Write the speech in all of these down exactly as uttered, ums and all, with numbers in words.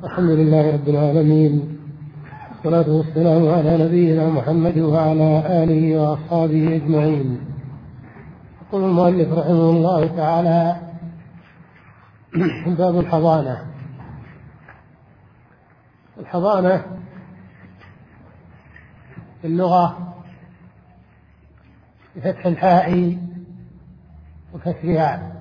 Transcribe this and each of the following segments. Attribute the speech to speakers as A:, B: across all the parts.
A: الحمد لله رب العالمين، والصلاة والسلام على نبينا محمد وعلى آله وأصحابه أجمعين. يقول المؤلف رحمه الله تعالى: باب الحضانة. الحضانة في اللغة بفتح الحاء وكسرها،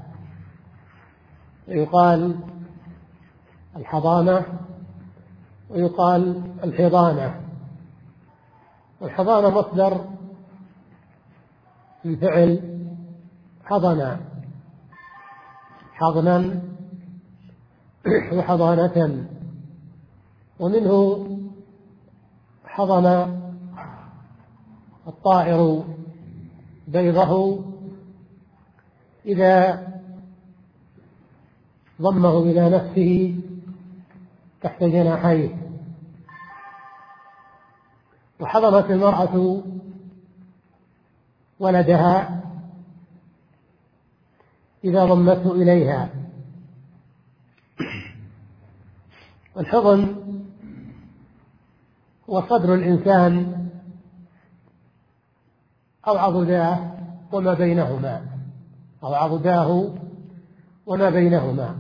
A: يقال الحضانة ويقال الحضانة. والحضانة مصدر من فعل حضنا، حضنا وحضانة، ومنه حضن الطائر بيضه إذا ضمه إلى نفسه تحت جناحيه، وحضنت المرأة ولدها إذا ضمته إليها. الحضن هو صدر الإنسان أو عضداه وما بينهما، أو عضداه وما بينهما.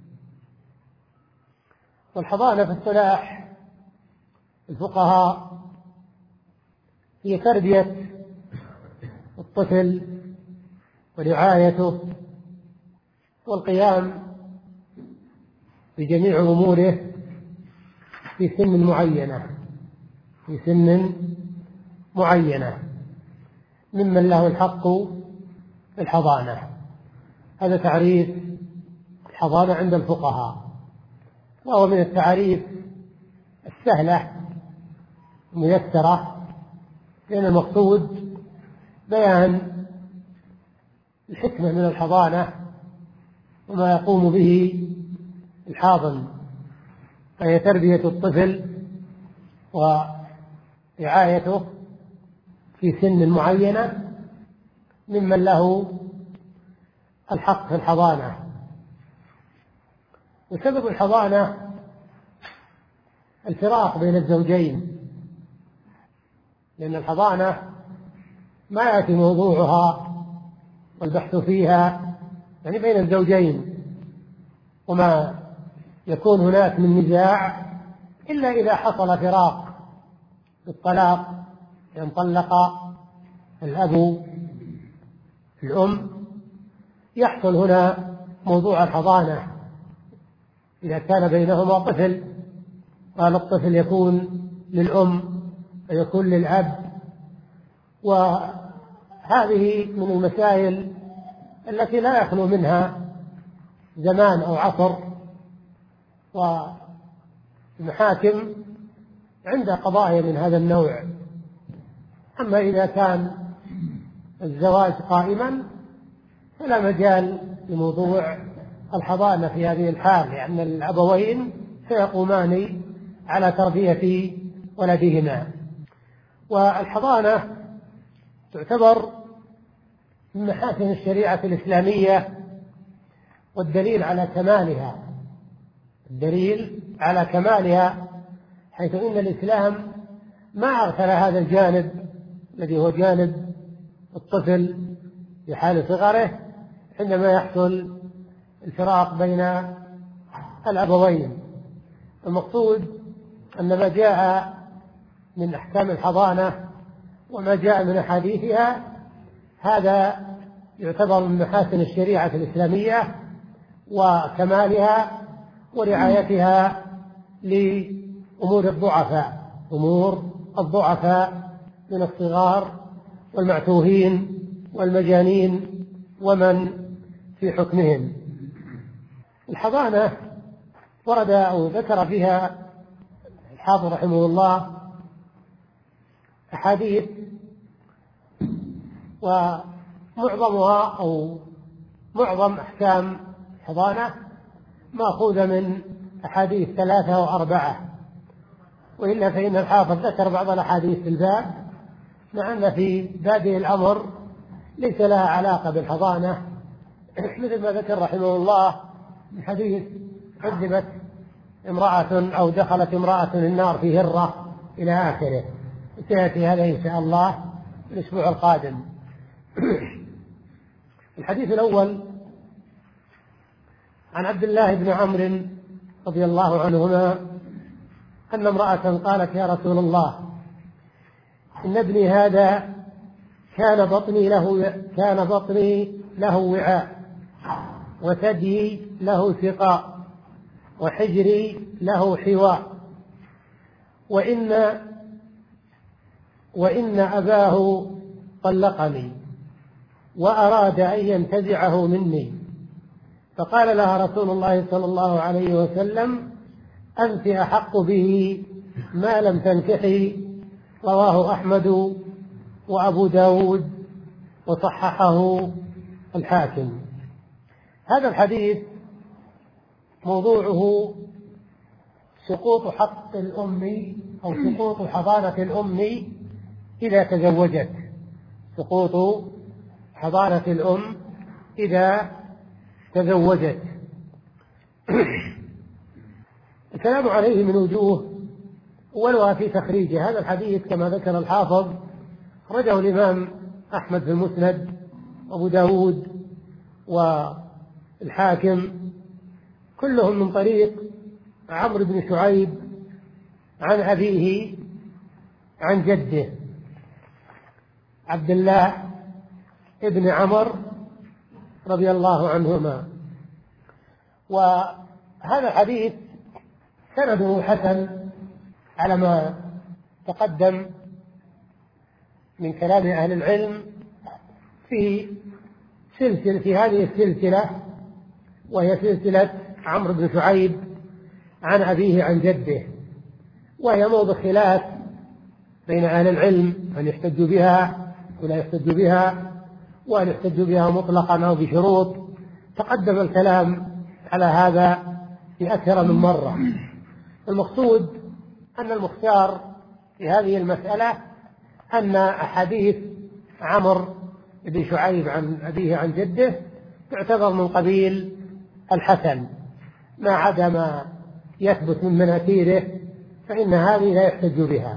A: والحضانة في اصطلاح الفقهاء هي تربية الطفل ورعايته والقيام بجميع أموره في سن معينة في سن معينة ممن له الحق في الحضانة. هذا تعريف الحضانة عند الفقهاء، وهو من التعريف السهلة الميسرة، لأن المقصود بيان الحكمة من الحضانة وما يقوم به الحاضن، فهي تربية الطفل ورعايته في سن معينة ممن له الحق في الحضانة. وسبب الحضانة الفراق بين الزوجين، لأن الحضانة ما يأتي موضوعها والبحث فيها يعني بين الزوجين، وما يكون هناك من نزاع إلا إذا حصل فراق بالطلاق، لأن طلق الأب الأم، يحصل هنا موضوع الحضانة. إذا كان بينهما طفل قال الطفل يكون للأم ويكون للأب. وهذه من المسائل التي لا يخلو منها زمان أو عصر، والمحاكم عند قضايا من هذا النوع. أما إذا كان الزواج قائما فلا مجال لموضوع الحضانة في هذه الحال، لأن الأبوين سيقومان على تربية ولدهما. والحضانة تعتبر من محاسن الشريعة الإسلامية، والدليل على كمالها الدليل على كمالها حيث إن الإسلام ما أغفل هذا الجانب الذي هو جانب الطفل في حال صغره عندما يحصل الفراق بين الأبوين. المقصود أن ما جاء من أحكام الحضانة وما جاء من أحاديثها هذا يعتبر من محاسن الشريعة الإسلامية وكمالها ورعايتها لأمور الضعفاء أمور الضعفاء من الصغار والمعتوهين والمجانين ومن في حكمهم. الحضانة ورد أو ذكر فيها الحافظ رحمه الله أحاديث، ومعظمها أو معظم أحكام الحضانة مأخوذة من أحاديث ثلاثة وأربعة، وإلا فإن الحافظ ذكر بعض الأحاديث في الباب، مع أن في بادئ الأمر ليس لها علاقة بالحضانة، مثل ما ذكر رحمه الله من حديث عذبت امرأة أو دخلت امرأة النار في هرة إلى آخره. سيأتي هذا إن شاء الله الأسبوع القادم. الحديث الأول عن عبد الله بن عمرو رضي الله عنهما أن امرأة قالت: يا رسول الله، إن ابني هذا كان بطني له كان بطني له وعاء، وثدي له سقاء، وحجري له حواء، وإن وإن أباه طلقني وأراد أن ينتزعه مني. فقال لها رسول الله صلى الله عليه وسلم: أنت أحق به ما لم تنكحي. رواه أحمد وأبو داود وصححه الحاكم. هذا الحديث موضوعه سقوط حق الأم أو سقوط حضانة الأم إذا تزوجت، سقوط حضانة الأم إذا تزوجت. الكلام عليه من وجوه، أولها في تخريج هذا الحديث كما ذكر الحافظ، خرجه الإمام أحمد في المسند، وأبو داود والحاكم، كلهم من طريق عمرو بن شعيب عن أبيه عن جده عبد الله ابن عمر رضي الله عنهما. وهذا الحديث سنده حسن على ما تقدم من كلام أهل العلم في سلسلة في هذه السلسلة، وهي سلسلة عمرو بن شعيب عن أبيه عن جده، وهي موضع خلاف بين أهل العلم أن يحتج بها ولا يحتج بها، وأن يحتج بها مطلقا أو بشروط. تقدم الكلام على هذا في أكثر من مرة. المقصود أن المختار في هذه المسألة أن أحاديث عمرو بن شعيب عن أبيه عن جده تعتبر من قبيل الحسن، ما عدا ما يثبت من مناكيره فإن هذه لا يحتج بها.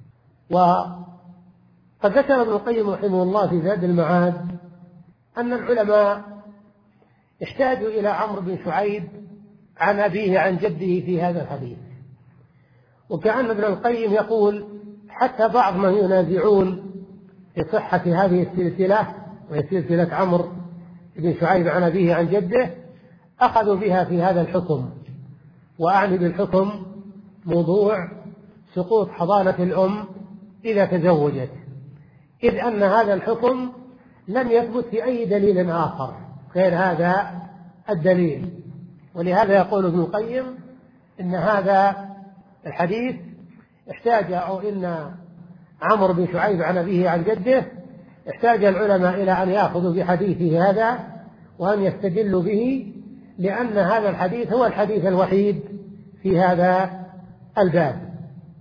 A: وقد ذكر ابن القيم رحمه الله في زاد المعاد أن العلماء احتاجوا إلى عمرو بن شعيب عن أبيه عن جده في هذا الحديث، وكأن ابن القيم يقول حتى بعض من ينازعون في صحة هذه السلسلة، وهي سلسلة عمرو بن شعيب عن أبيه عن جده، أخذوا بها في هذا الحكم. وأعني بالحكم موضوع سقوط حضانة الأم إذا تزوجت، إذ أن هذا الحكم لم يثبت في أي دليل آخر غير هذا الدليل. ولهذا يقول ابن القيم إن هذا الحديث احتاج أو إن عمرو بن شعيب عن أبيه عن جده احتاج العلماء إلى أن يأخذوا بحديثه هذا وأن يستدلوا به، لأن هذا الحديث هو الحديث الوحيد في هذا الباب.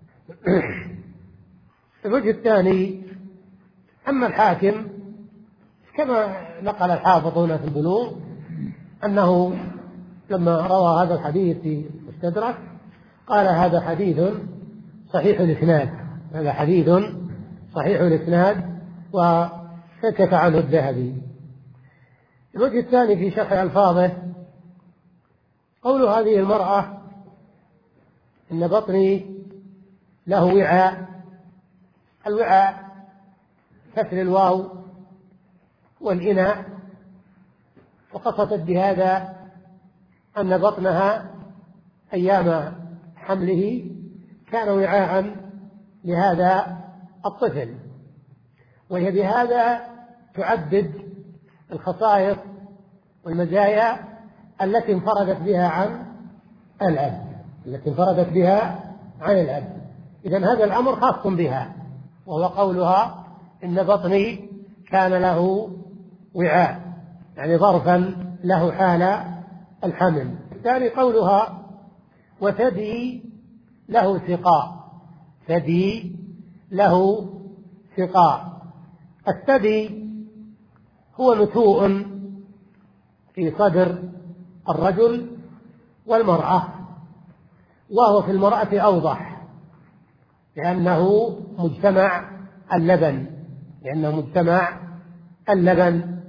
A: الوجه الثاني: أما الحاكم كما نقل الحافظ هنا في البلوغ أنه لما روى هذا الحديث في مستدرك قال: هذا حديث صحيح الإسناد، هذا حديث صحيح الإسناد، وسكت عنه الذهبي. الوجه الثاني في شرح ألفاظه: قول هذه المرأة إن بطني له وعاء، الوعاء كسر الواو والإناء، وقصدت بهذا أن بطنها أيام حمله كان وعاء لهذا الطفل، وهي بهذا تعدد الخصائص والمزايا التي انفردت بها عن الأب التي انفردت بها عن الأب. إذن هذا الأمر خاص بها، وهو قولها إن بطني كان له وعاء، يعني ظرفا له حال الحمل. الثاني قولها وثدي له سقاء، ثدي له سقاء. الثدي هو نتوء في صدر الرجل والمرأة، وهو في المرأة أوضح لأنه مجتمع اللبن لأنه مجتمع اللبن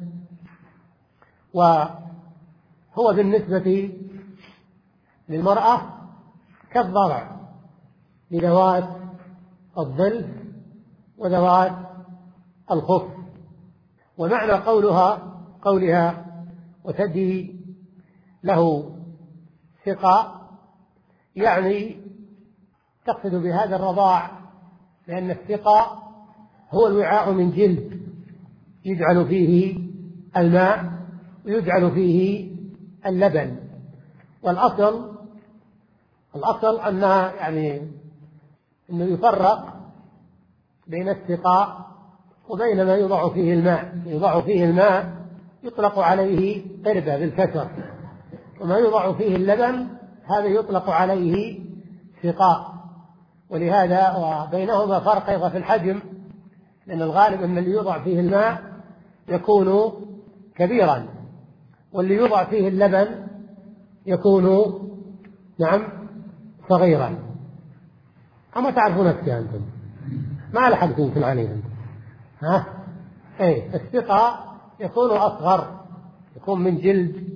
A: وهو بالنسبة للمرأة كالضرع لذوات الظل وذوات الخف. ومعنى قولها قولها وثدي له ثقة يعني تقصد بهذا الرضاع لأن الثقة هو الوعاء من جلد يجعل فيه الماء ويجعل فيه اللبن. والأصل الأصل أنها يعني أنه يفرق بين السقاء وبين ما يوضع فيه الماء. يوضع فيه الماء يطلق عليه قربة بالكسر، وما يوضع فيه اللبن هذا يطلق عليه سقاء. ولهذا وبينهما فرق أيضا في الحجم، لأن الغالب أن اللي يوضع فيه الماء يكون كبيرا واللي يوضع فيه اللبن يكون نعم صغيرا. أما تعرفون الشيء أنتم ما لحقتم في العليم ها أي السقاء يكون أصغر، يكون من جلد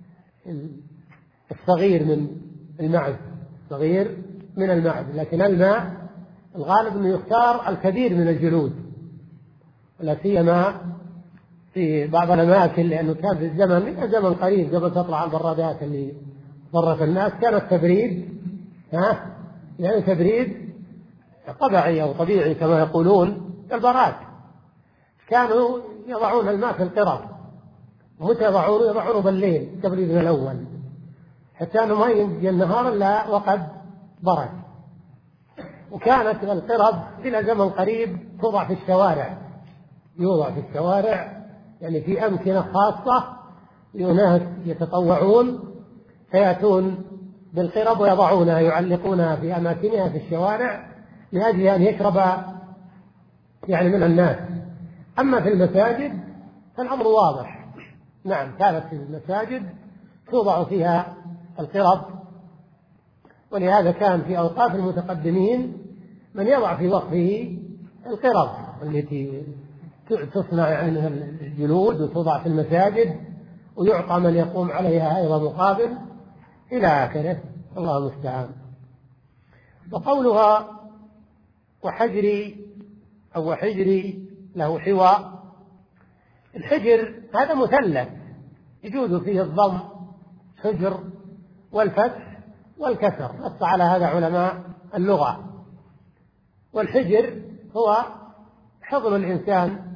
A: الصغير من المعز، صغير من المعز. لكن الماء الغالب أنه يختار الكبير من الجلود، ولا سيما في بعض الأماكن، لأنه كان في الزمن من زمن قريب قبل تطلع البرادات اللي ضرت الناس كان التبريد ها يعني تبريد طبيعي أو طبيعي كما يقولون البراد، كانوا يضعون الماء في القرب. ومتى يضعونه؟ يضعونه بالليل التبريد الأول حتى أنه ما ينجي النهار إلا وقد برد. وكانت القرب إلى زمن قريب توضع في الشوارع، يوضع في الشوارع يعني في أمكنة خاصة لأناس يتطوعون فيأتون بالقرب ويضعونها يعلقونها في أماكنها في الشوارع لأجل أن يشرب يعني من الناس. أما في المساجد فالأمر واضح، نعم كانت في المساجد توضع فيها القرب. ولهذا كان في أوقات المتقدمين من يضع في وقفه القرب التي تصنع عنها الجلود وتوضع في المساجد ويعطى من يقوم عليها أيضا مقابل إلى آخره، الله المستعان. وقولها وحجري أو وحجري له حواء، الحجر هذا مثلث يجوز فيه الضم حجر والفتح والكسر، نص على هذا علماء اللغة. والحجر هو حضن الإنسان.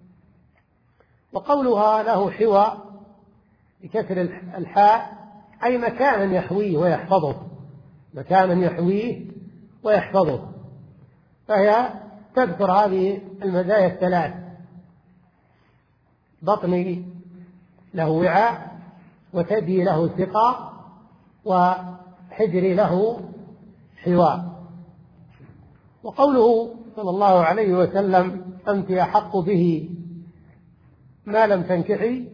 A: وقولها له حواء بكسر الحاء أي مكانا يحويه ويحفظه، مكانا يحويه ويحفظه. فهي تذكر هذه المزايا الثلاث: بطني له وعاء، وثدي له سقاء، وحجري له حواء. وقوله صلى الله عليه وسلم أنت أحق به ما لم تنكحي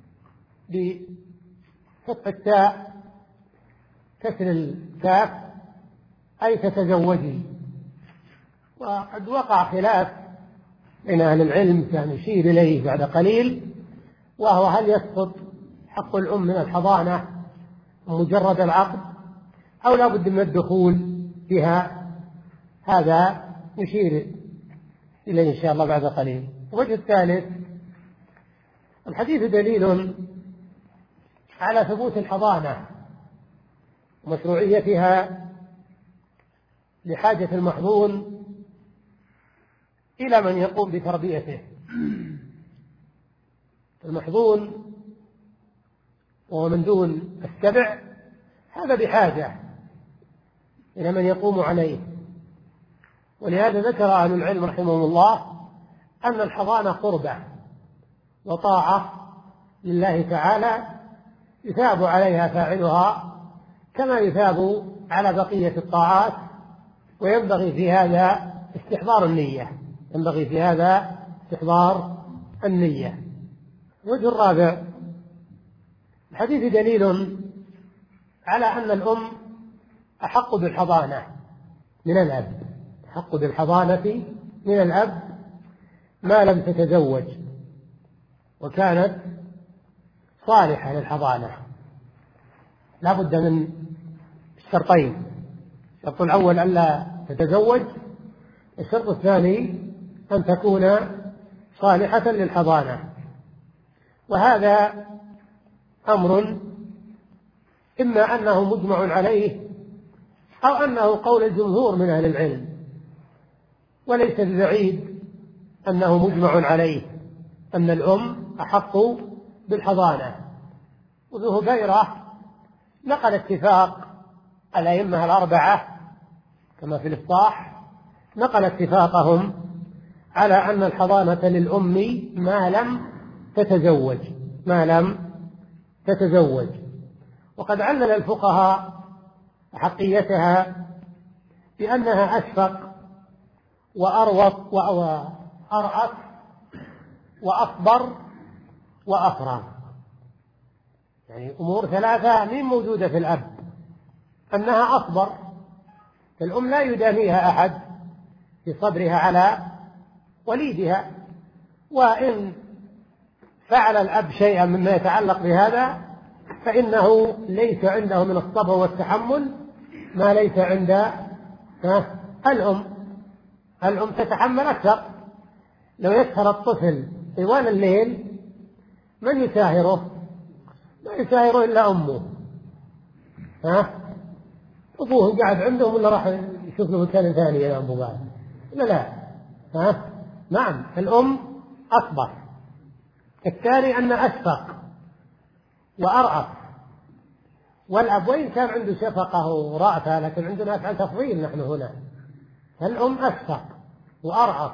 A: بفتح التاء كسر الكاف أي تتزوجي. وقد وقع خلاف بين أهل العلم سنشير إليه بعد قليل، وهو هل يسقط حق الأم من الحضانة مجرد العقد أو لا بد من الدخول بها؟ هذا نشير إليه إن شاء الله بعد قليل. الوجه الثالث: الحديث دليل على ثبوت الحضانة ومشروعيتها لحاجة المحظون إلى من يقوم بتربيته. المحظون وهو من دون السبع هذا بحاجة إلى من يقوم عليه. ولهذا ذكر أهل العلم رحمهم الله أن الحضانة قربة وطاعة لله تعالى يثاب عليها فاعلها كما يثاب على بقية الطاعات، وينبغي في هذا استحضار النية ينبغي في هذا استحضار النية. الوجه الرابع: الحديث دليل على أن الأم أحق بالحضانة من الأب، أحق بالحضانة من الأب ما لم تتزوج وكانت صالحة للحضانة. لا بد من الشرطين: الشرط الأول ألا تتزوج، الشرط الثاني أن تكون صالحة للحضانة. وهذا أمر إما أنه مجمع عليه أو أنه قول الجمهور من أهل العلم، وليس ببعيد أنه مجمع عليه أن الأم أحق بالحضانة. وابن هبيرة نقل اتفاق الأئمة الأربعة كما في الإفصاح، نقل اتفاقهم على أن الحضانة للأم ما لم تتزوج ما لم تتزوج وقد علل الفقهاء حقيتها بأنها أشفق وأروط وأرأف وأصبر وأفرغ. يعني أمور ثلاثة من موجودة في الأب: أنها أصبر، فالأم لا يدانيها أحد في صبرها على وليدها، وإن فعل الأب شيئا مما يتعلق بهذا فإنه ليس عنده من الصبر والتحمل ما ليس عند الأم. الأم تتحمل أكثر. لو يسهر الطفل طوال الليل من يساهره؟ لا يساهره إلا أمه. ها؟ أبوه قاعد عندهم ولا راح يشوف له مكان ثاني يا أبو بعد؟ لا لا. ها؟ نعم، الأم أصبر. الثاني أن أشفق وأرأف. والأب وإن كان عنده شفقة ورأفة لكن عندنا أفعال تفضيل نحن هنا. الأم أشفق وأرأف.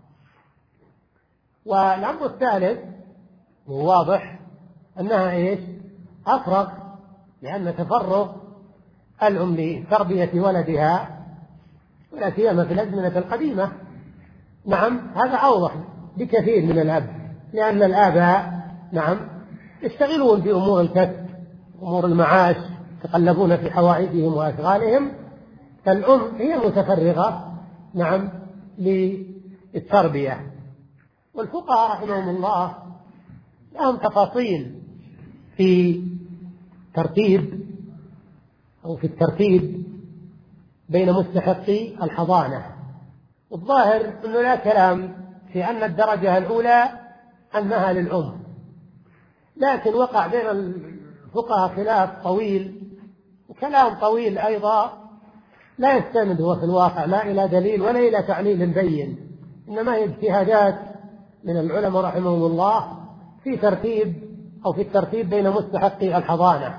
A: والأمر الثالث واضح أنها إيش؟ أفرغ، لأن تفرغ الأم لتربية ولدها ولا سيما في الأزمنة القديمة. نعم، هذا أوضح بكثير من الأب، لأن الآباء نعم يشتغلون بأمور الكسب، أمور المعاش، يتقلبون في حوائجهم وأشغالهم، فالأم هي متفرغة نعم للتربية. والفقهاء رحمهم الله لهم تفاصيل في ترتيب أو في الترتيب بين مستحقي الحضانة. والظاهر أنه لا كلام في أن الدرجة الأولى أنها للأم، لكن وقع بين الفقهاء خلاف طويل وكلام طويل أيضا لا يستند هو في الواقع لا إلى دليل ولا إلى تعليل بين، إنما هي اجتهادات من العلماء رحمهم الله في ترتيب أو في الترتيب بين مستحقي الحضانة.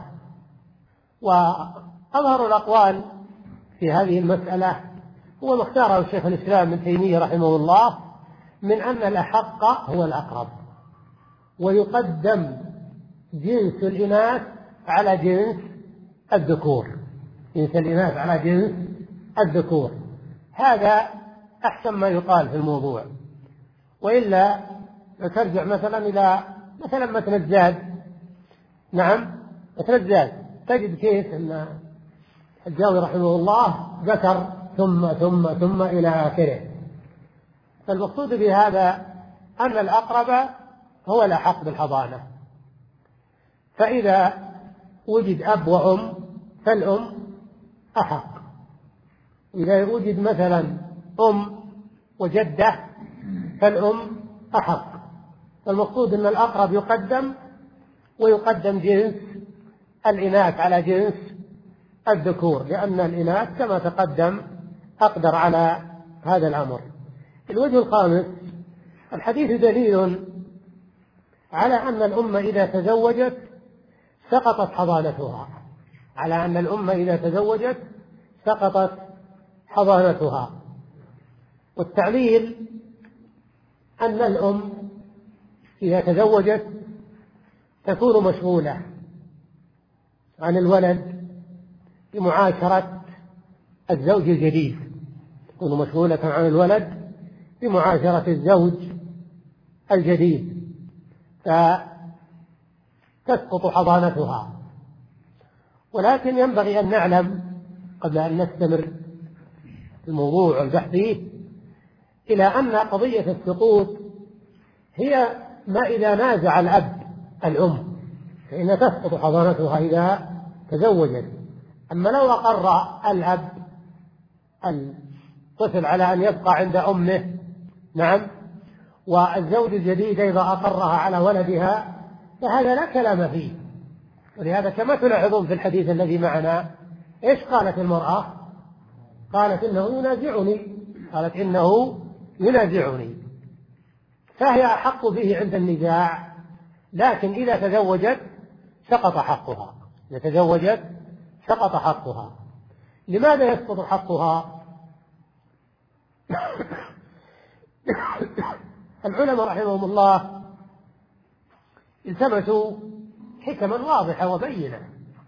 A: وأظهر الأقوال في هذه المسألة هو ما اختاره الشيخ الإسلام ابن تيمية رحمه الله من أن الأحق هو الأقرب، ويقدم جنس الإناث على جنس الذكور، جنس الإناث على جنس الذكور. هذا أحسن ما يقال في الموضوع. وإلا ترجع مثلا إلى مثلا متن الزاد. نعم، متن الزاد تجد كيف أن الجاوي رحمه الله ذكر ثم ثم ثم إلى آخره. فالمقصود بهذا أن الأقرب هو الأحق بالحضانة. فإذا وجد أب وأم فالأم أحق. إذا وجد مثلا أم وجدة فالأم أحق. فالمقصود أن الأقرب يقدم، ويقدم جنس الإناث على جنس الذكور، لأن الإناث كما تقدم أقدر على هذا الأمر. الوجه الخامس: الحديث دليل على أن الأمة إذا تزوجت سقطت حضانتها، على أن الأمة إذا تزوجت سقطت حضانتها. والتعليل أن الأم إذا تزوجت تكون مشغولة عن الولد بمعاشرة الزوج الجديد، تكون مشغولة عن الولد بمعاشرة الزوج الجديد فتسقط حضانتها. ولكن ينبغي أن نعلم قبل أن نستمر الموضوع والبحث فيه، إلى أن قضية السقوط هي ما إذا نازع الأب الأم فإن تسقط حضانتها إذا تزوجت. أما لو أقر الأب الطفل على أن يبقى عند أمه، نعم، والزوج الجديد إذا أقرها على ولدها فهذا لا كلام فيه. ولهذا كما تلاحظون في الحديث الذي معنا، إيش قالت المرأة؟ قالت إنه ينازعني، قالت إنه ينازعني، فهي أحق به عند النزاع. لكن إذا تزوجت سقط حقها، إذا تزوجت سقط حقها. لماذا يسقط حقها؟ العلماء رحمهم الله التمسوا حكما واضحة وبينة.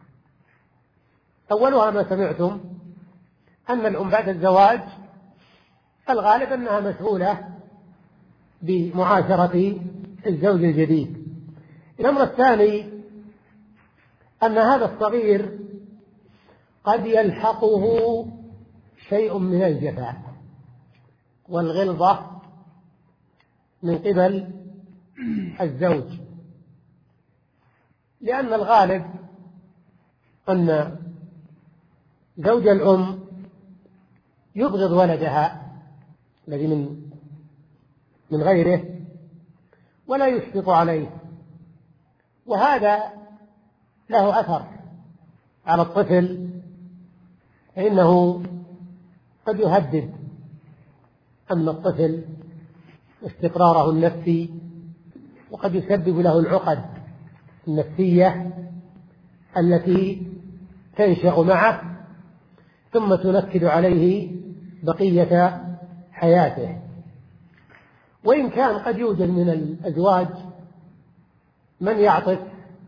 A: أولها ما سمعتم أن الأم بعد الزواج الغالب أنها مسؤولة بمعاشرة الزوج الجديد. الأمر الثاني أن هذا الصغير قد يلحقه شيء من الجفاء والغلظة من قبل الزوج، لأن الغالب أن زوج الأم يبغض ولدها الذي من من غيره ولا يشفق عليه، وهذا له أثر على الطفل، فإنه قد يهدد أمن الطفل واستقراره النفسي، وقد يسبب له العقد النفسية التي تنشأ معه ثم تنكد عليه بقية حياته. وإن كان قد يوجد من الأزواج من يعطف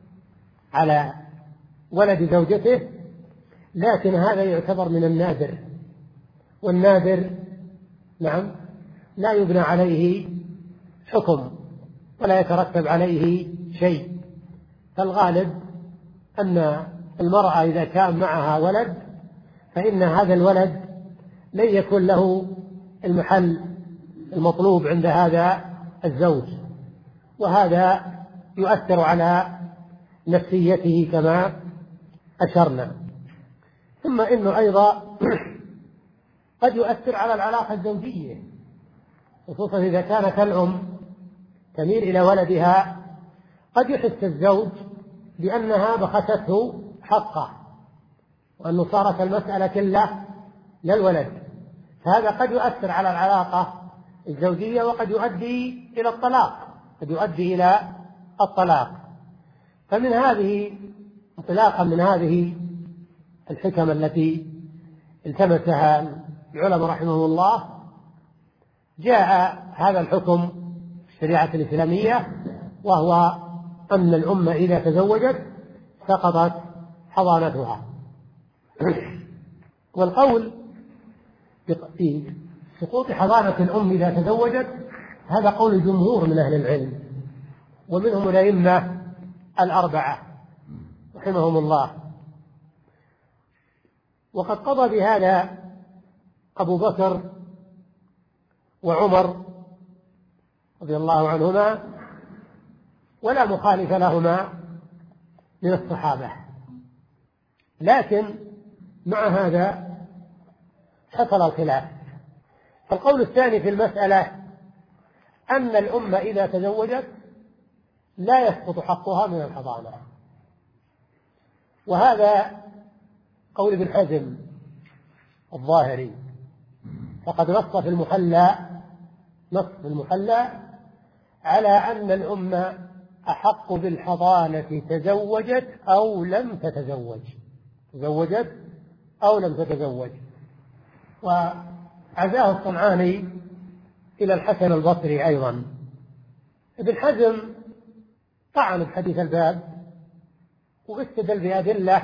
A: على ولد زوجته، لكن هذا يعتبر من النادر، والنادر نعم لا يبنى عليه حكم ولا يترتب عليه شيء. فالغالب أن المرأة إذا كان معها ولد فإن هذا الولد لن يكون له المحل المطلوب عند هذا الزوج، وهذا يؤثر على نفسيته كما أشرنا. ثم إنه أيضا قد يؤثر على العلاقة الزوجية، خصوصا إذا كانت الأم تميل إلى ولدها، قد يحس الزوج بأنها بخسته حقه وأنه صارت المسألة كلها للولد، فهذا قد يؤثر على العلاقة الزوجية وقد يؤدي إلى الطلاق، قد يؤدي إلى الطلاق. فمن هذه انطلاقا من هذه الحكم التي التمسها العلماء رحمه الله، جاء هذا الحكم في الشريعة الإسلامية، وهو أن الأمة إذا تزوجت سقطت حضانتها. والقول في سقوط حضانة الأم إذا تزوجت هذا قول جمهور من أهل العلم، ومنهم الأئمة الأربعة رحمهم الله. وقد قضى بهذا أبو بكر وعمر رضي الله عنهما، ولا مخالف لهما من الصحابة. لكن مع هذا حصل الخلاف. فالقول الثاني في المسألة أن الأمة إذا تزوجت لا يسقط حقها من الحضانة، وهذا قول ابن حزم الظاهري، فقد نص في المحلى نص في المحلى على أن الأمة أحق بالحضانة تزوجت أو لم تتزوج، تزوجت أو لم تتزوج. وعزاه الصنعاني إلى الحسن البصري أيضا. ابن حزم طعن بحديث الباب واستدل بأدلة،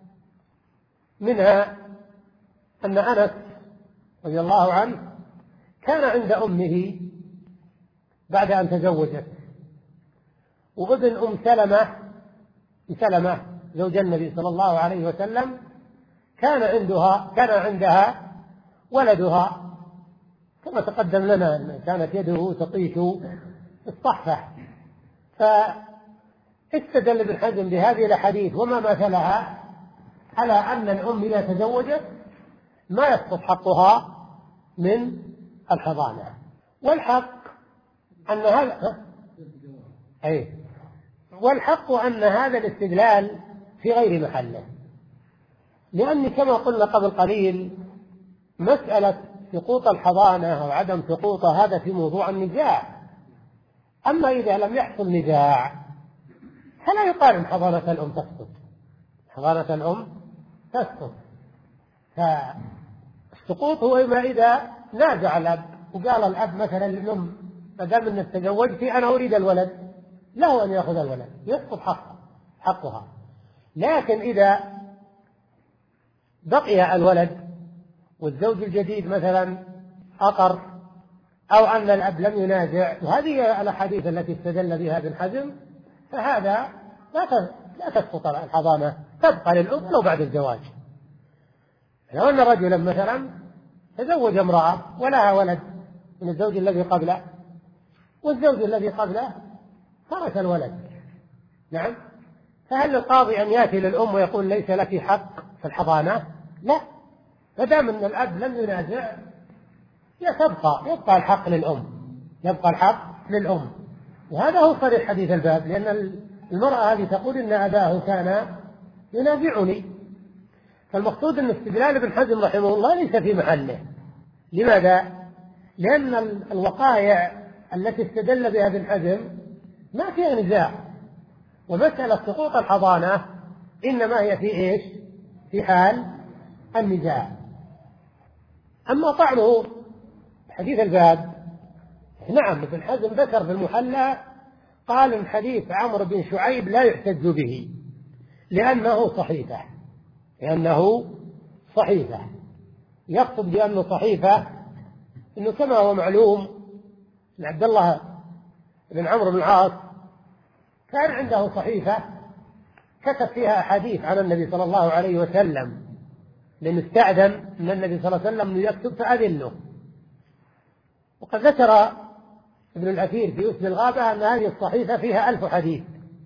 A: منها أن أنس رضي الله عنه كان عند أمه بعد أن تزوجت، وابن أم سلمة سلمة زوج النبي صلى الله عليه وسلم كان عندها كان عندها ولدها، كما تقدم لنا أن كانت يده تطيش الصحفة، فاستدل ابن حزم بهذه الأحاديث وما مثلها على أن الأم إذا تزوجت ما يسقط حقها من الحضانة. والحق أن هذا أي والحق أن هذا الاستدلال في غير محله، لأن كما قلنا قبل قليل مسألة سقوط الحضانة أو عدم سقوطها هذا في موضوع النزاع. أما إذا لم يحصل نزاع فلا يقال إن حضانة الأم تسقط، حضانة الأم تسقط. فالسقوط هو ما إذا نازع الأب وقال الأب مثلا للأم ما دام أنك تزوجتي أنا أريد الولد، له أن يأخذ الولد، يسقط حقه حقها. لكن إذا بقي الولد والزوج الجديد مثلا أقر أو أن الأب لم ينازع، وهذه الأحاديث التي استدل بها ابن حزم، فهذا لا تسقط الحضانة، تبقى للأم لو بعد الزواج. لو أن رجلا مثلا تزوج امرأة ولها ولد من الزوج الذي قبله، والزوج الذي قبله ترك الولد، نعم، فهل القاضي أن يأتي للأم ويقول ليس لك حق في الحضانة؟ لا، فدام أن الأب لم ينازع يبقى يبقى الحق للأم، يبقى الحق للأم. وهذا هو صريح حديث الباب، لأن المرأة هذه تقول إن أباه كان ينازعني. فالمقصود أن استدلال ابن حزم رحمه الله ليس في محله. لماذا؟ لأن الوقائع التي استدل بها ابن حزم ما فيها نزاع، ومسألة سقوط الحضانة إنما هي في إيش؟ في حال النزاع. أما طعنه حديث الباب، نعم ابن حزم ذكر في المحلى قال إن حديث عمرو بن شعيب لا يحتج به لأنه صحيفة، لأنه صحيفة. يقصد بأنه صحيفة إنه كما هو معلوم أن عبد الله بن عمرو بن العاص كان عنده صحيفة كتب فيها أحاديث عن النبي صلى الله عليه وسلم، لأن استأذن من النبي صلى الله عليه وسلم أنه يكتب فأذن له. وقد ذكر ابن الأثير في أسد الغابة أن هذه الصحيفة فيها ألف حديث.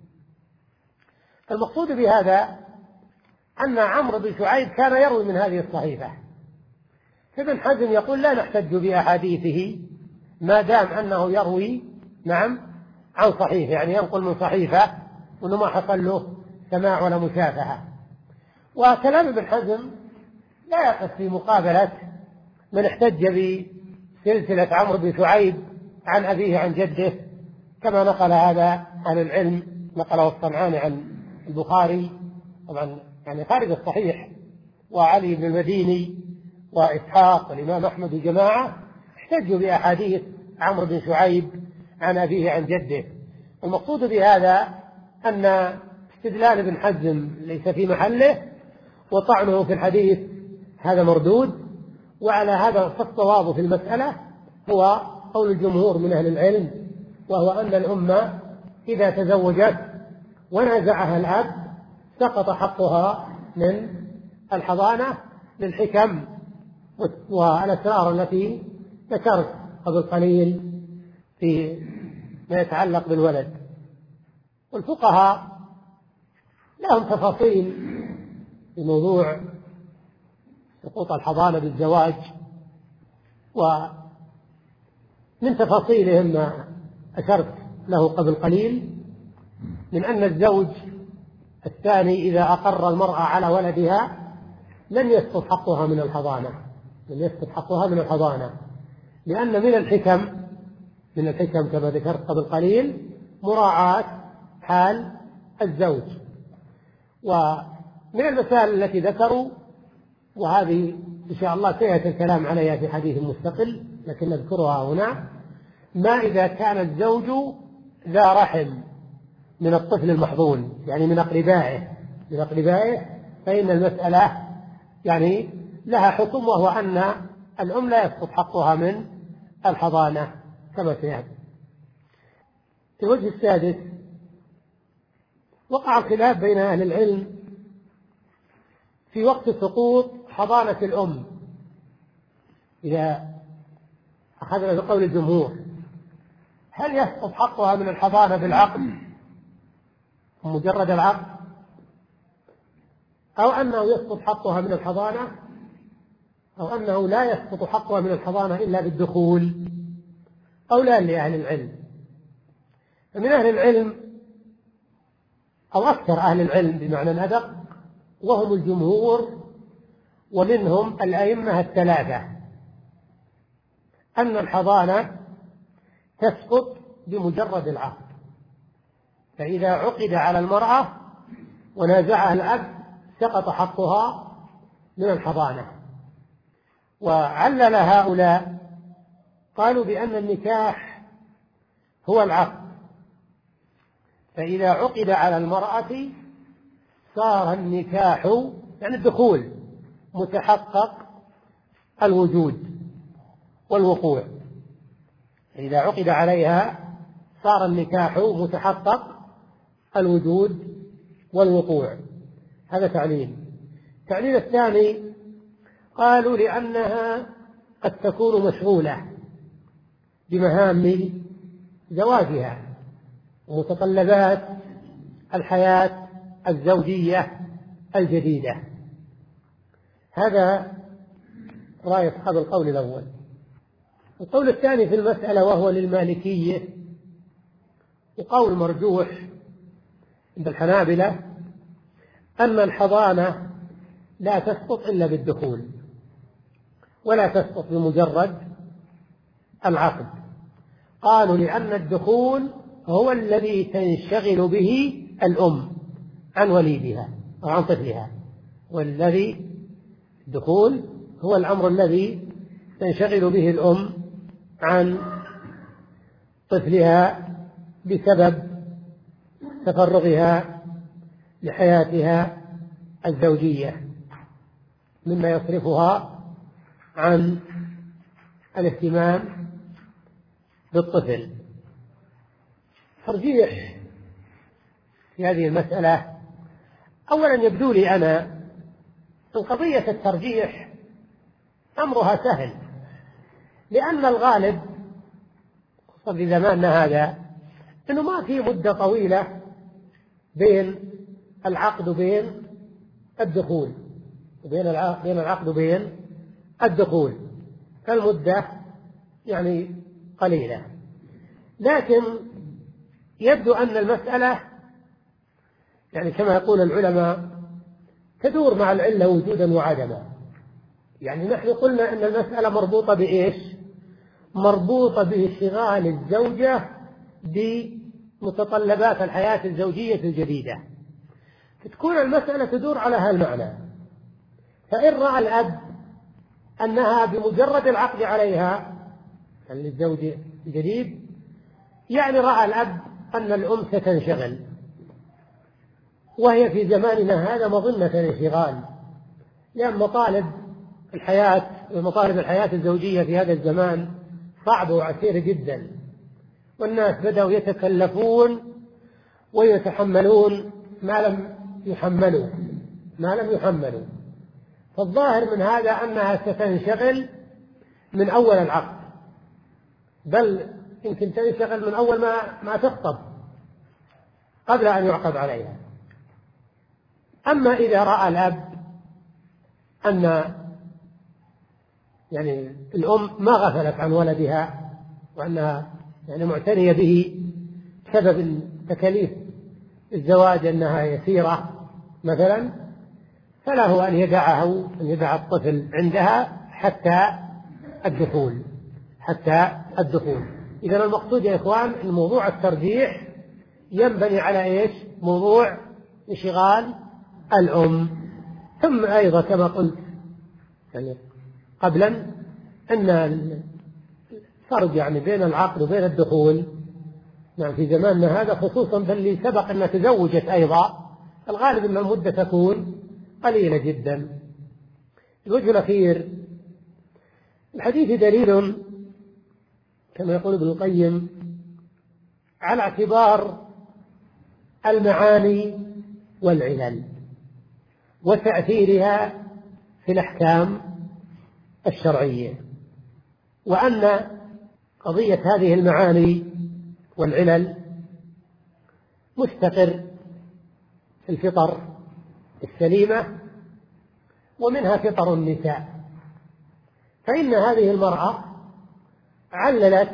A: فالمقصود بهذا أن عمرو بن شعيب كان يروي من هذه الصحيفة، فابن حزم يقول لا نحتج بأحاديثه ما دام أنه يروي نعم عن صحيفة، يعني ينقل من صحيفة وأنه ما حصل له سماع ولا مشافهة. وكلام ابن حزم لا يقف في مقابلة من احتج بسلسلة عمرو بن شعيب عن أبيه عن جده، كما نقل هذا عن العلم، نقله الصنعاني عن البخاري طبعا يعني خارج الصحيح، وعلي بن المديني وإسحاق والإمام أحمد وجماعة احتجوا بأحاديث عمرو بن شعيب عن أبيه عن جده. المقصود بهذا أن استدلال ابن حزم ليس في محله، وطعنه في الحديث هذا مردود. وعلى هذا فالصواب في المسألة هو قول الجمهور من أهل العلم، وهو أن الأمة إذا تزوجت ونازعها الأب سقط حقها من الحضانة للحكم والأسرار التي ذكرت قبل قليل في ما يتعلق بالولد. والفقهاء لهم تفاصيل في موضوع سقوط الحضانة بالزواج، ومن تفاصيلهم ما أشرت له قبل قليل من أن الزوج الثاني إذا أقر المرأة على ولدها لن يسقط حقها من الحضانة، لن يسقط حقها من الحضانة، لأن من الحكم من الحكم كما ذكرت قبل قليل مراعاة حال الزوج. ومن المسائل التي ذكروا، وهذه إن شاء الله سيأتي الكلام عليها في حديث مستقل لكن نذكرها هنا، ما إذا كان الزوج ذا رحم من الطفل المحظون، يعني من أقربائه من أقربائه فإن المسألة يعني لها حكم، وهو أن الأم لا يسقط حقها من الحضانة كما سيأتي. في الوجه السادس وقع الخلاف بين أهل العلم في وقت سقوط حضانة الأم، إذا أخذنا بقول الجمهور، هل يسقط حقها من الحضانة بالعقد مجرد العقد، أو أنه يسقط حقها من الحضانة، أو أنه لا يسقط حقها من الحضانة إلا بالدخول؟ قولان لأهل العلم. فمن أهل العلم أو أكثر أهل العلم بمعنى أدق وهم الجمهور، ومنهم الأئمة الثلاثة، أن الحضانة تسقط بمجرد العقد. فإذا عقد على المرأة ونازعها الأب سقط حقها من الحضانة. وعلل هؤلاء قالوا بأن النكاح هو العقد، فإذا عقد على المرأة صار النكاح يعني الدخول متحقق الوجود والوقوع. إذا عقد عليها صار النكاح متحقق الوجود والوقوع. هذا تعليل. التعليل الثاني قالوا لأنها قد تكون مشغولة بمهام زواجها ومتطلبات الحياة الزوجية الجديدة. هذا رأي أصحاب القول الأول. القول الثاني في المسألة وهو للمالكية، وقول مرجوح عند الحنابلة، أن الحضانة لا تسقط إلا بالدخول، ولا تسقط بمجرد العقد. قالوا لأن الدخول هو الذي تنشغل به الأم عن وليدها أو عن طفلها، والذي الدخول هو الأمر الذي تنشغل به الأم عن طفلها بسبب تفرغها لحياتها الزوجية، مما يصرفها عن الاهتمام بالطفل. ترجيح في هذه المسألة، أولا يبدو لي أنا أن قضية الترجيح أمرها سهل، لأن الغالب خصوصا في زماننا هذا أنه ما في مدة طويلة بين العقد وبين الدخول، وبين العقد وبين الدخول، فالمدة يعني قليلة. لكن يبدو أن المسألة يعني كما يقول العلماء تدور مع العلة وجودا وعدما. يعني نحن قلنا أن المسألة مربوطة بإيش؟ مربوطة بانشغال الزوجة بمتطلبات الحياة الزوجية الجديدة، فتكون المسألة تدور على هالمعنى. فإن رأى الأب أنها بمجرد العقد عليها للزوج الجديد، يعني رأى الأب أن الأم ستنشغل، وهي في زماننا هذا مظنة الانشغال، لأن مطالب الحياة ومطالب الحياة الزوجية في هذا الزمان صعبة وعسيرة جدا، والناس بدأوا يتكلفون ويتحملون ما لم يحملوا ما لم يحملوا فالظاهر من هذا أنها ستنشغل من أول العقد، بل يمكن تنشغل من أول ما ما تخطب قبل أن يعقد عليها. أما إذا رأى الأب أن يعني الأم ما غفلت عن ولدها وأنها يعني معتنية به بسبب تكاليف الزواج أنها يسيرة مثلا، فله أن يدعه أن يدع الطفل عندها حتى الدخول حتى الدخول. إذن المقصود يا إخوان أن موضوع الترجيح ينبني على إيش؟ موضوع انشغال الأم. ثم أيضا كما قلت يعني قبلا أن الفرق يعني بين العقد وبين الدخول يعني في زماننا هذا خصوصا باللي سبق أن تزوجت أيضا الغالب أن المدة تكون قليلة جدا. الوجه الأخير الحديث دليل كما يقول ابن القيم على اعتبار المعاني والعلل، وتأثيرها في الأحكام الشرعية، وأن قضية هذه المعاني والعلل مستقر في الفطر السليمة، ومنها فطر النساء. فإن هذه المرأة عللت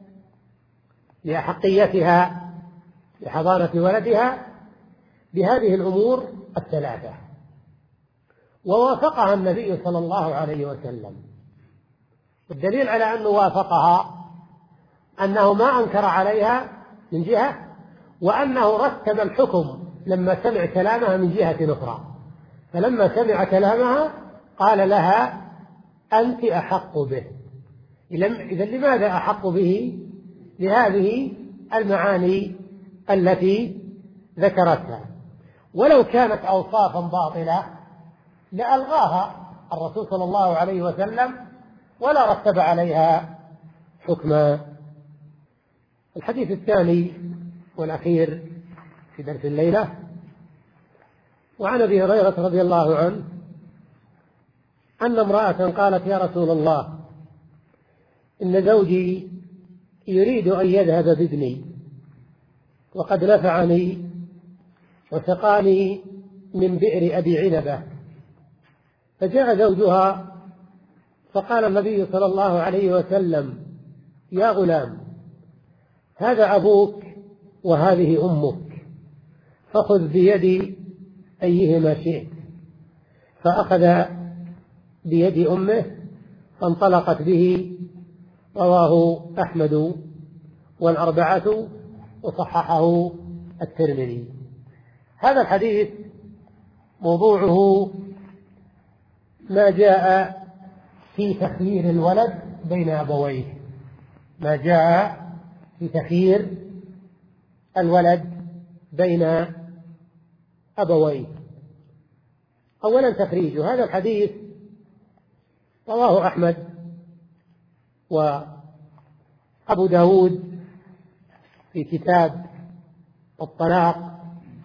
A: لأحقيتها لحضانة ولدها بهذه الأمور الثلاثة، ووافقها النبي صلى الله عليه وسلم. والدليل على أنه وافقها أنه ما أنكر عليها من جهة، وأنه رتب الحكم لما سمع كلامها من جهة أخرى. فلما سمع كلامها قال لها: أنت أحق به. إذا لماذا أحق به؟ لهذه المعاني التي ذكرتها. ولو كانت أوصافا باطلة لألغاها الرسول صلى الله عليه وسلم ولا رتب عليها حكما. الحديث الثاني والأخير في درس الليلة، وعن أبي هريرة رضي الله عنه أن امرأة قالت: يا رسول الله، إن زوجي يريد أن يذهب بابني، وقد نفعني وسقاني من بئر أبي عنبة. فجاء زوجها فقال النبي صلى الله عليه وسلم: يا غلام، هذا أبوك وهذه أمك، فخذ بيد أيهما شئت. فأخذ بيد أمه فانطلقت به. رواه أحمد والأربعة وصححه الترمذي. هذا الحديث موضوعه ما جاء في تخيير الولد بين أبويه، ما جاء في تخيير الولد بين أبويه. أولا تخريجه. هذا الحديث رواه أحمد وأبو داود في كتاب الطلاق،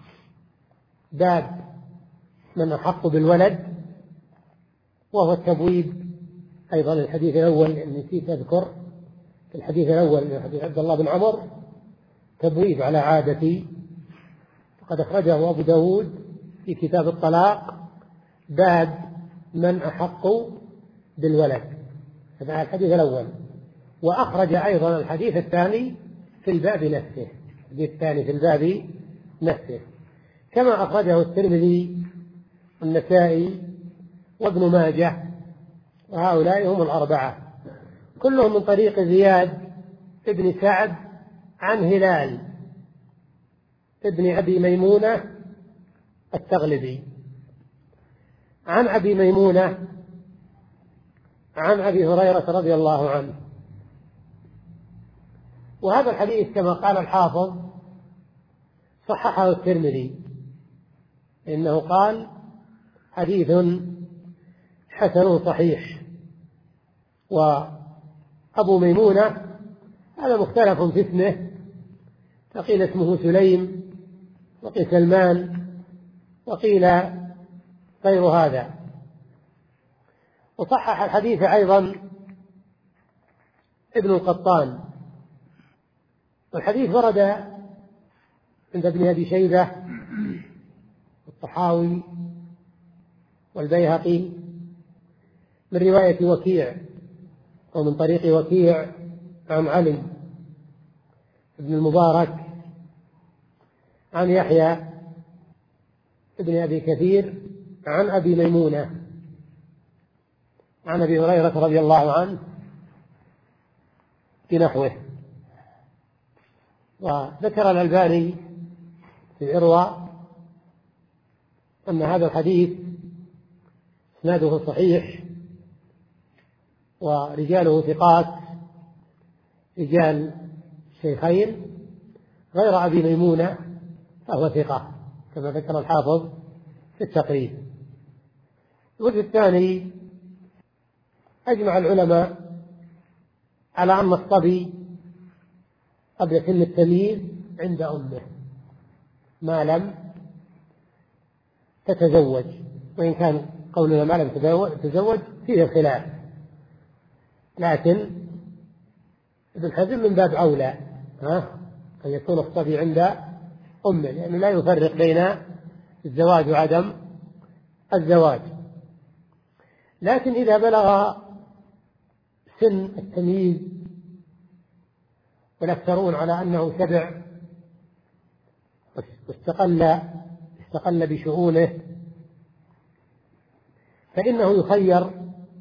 A: باب من أحق بالولد، وهو التبويب أيضا. الحديث الأول نسيت أذكر، في الحديث الأول من حديث عبد الله بن عمر تبويب على عادتي، فقد أخرجه أبو داود في كتاب الطلاق، باب من أحق بالولد. هذا الحديث الأول. وأخرج أيضا الحديث الثاني في الباب نفسه، الحديث الثاني في الباب نفسه، كما أخرجه الترمذي والنسائي وابن ماجه، وهؤلاء هم الأربعة كلهم من طريق زياد ابن سعد عن هلال ابن أبي ميمونة التغلبي عن أبي ميمونة عن أبي هريرة رضي الله عنه. وهذا الحديث كما قال الحافظ صححه الترمذي، إنه قال: حديث حسن صحيح. وأبو ميمونة هذا مختلف في اسمه، فقيل اسمه سليم، وقيل سلمان، وقيل غير هذا. وصحح الحديث أيضا ابن القطان. والحديث ورد عند ابن أبي شيبة والطحاوي والبيهقي من رواية وكيع، أو من طريق وكيع عن علي بن المبارك عن يحيى ابن أبي كثير عن أبي ميمونة عن أبي هريرة رضي الله عنه بنحوه. وذكر الألباني في الإرواء أن هذا الحديث إسناده صحيح ورجاله ثقات، رجال الشيخين، غير أبي ميمونة فهو ثقة كما ذكر الحافظ في التقريب. الوجه الثاني: أجمع العلماء على أن الصبي قبل سن التمييز عند أمه ما لم تتزوج وإن كان قولنا ما لم تزوج فيه خلاف، لكن ابن حزم من باب أولى ها أن يكون الصبي عند أمه، لأنه لا يفرق بين الزواج وعدم الزواج. لكن إذا بلغ سن التمييز والأكثرون على أنه سبع واستقل استقل بشؤونه، فإنه يخير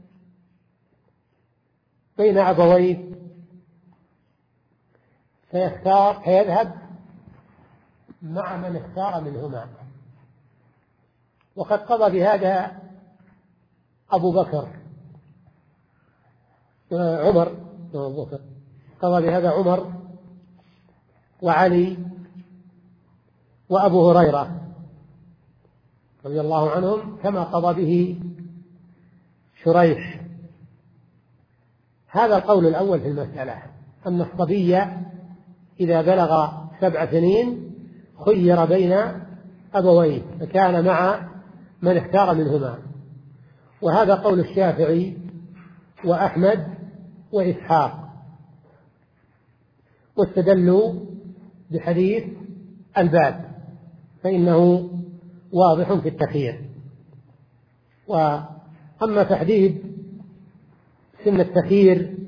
A: بين أبويه فيختار فيذهب مع من اختار منهما. وقد قضى بهذا أبو بكر عمر قضى بهذا عمر وعلي وأبو هريرة رضي الله عنهم، كما قضى به شريح. هذا القول الأول في المسألة، أن الصبي إذا بلغ سبع سنين خير بين أبويه فكان مع من اختار منهما، وهذا قول الشافعي وأحمد وإسحاق، واستدلوا بحديث الباب فإنه واضح في التخيير. وأما تحديد سن التخيير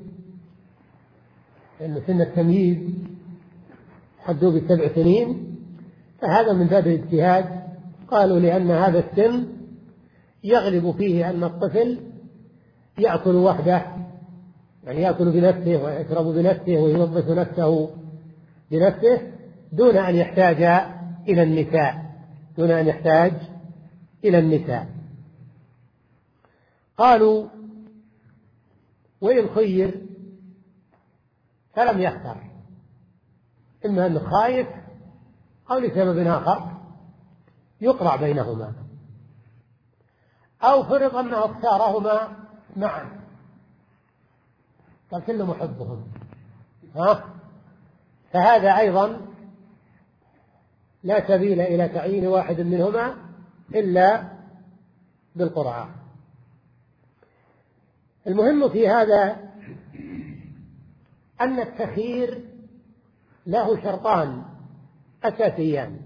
A: لأن سن التمييز حدوه بسبع سنين، فهذا من باب الاجتهاد. قالوا لأن هذا السن يغلب فيه أن الطفل يأكل وحده، يعني يأكل بنفسه ويشرب بنفسه وينظف نفسه بنفسه دون أن يحتاج إلى النساء دون أن يحتاج إلى النساء. قالوا وإن خير فلم يختر، إما أنه خايف أو لسبب آخر يقرع بينهما، أو فرض أنه اختارهما معا فكل محبهم ها، فهذا أيضا لا سبيل إلى تعيين واحد منهما إلا بالقرعة. المهم في هذا أن التخيير له شرطان أساسيان.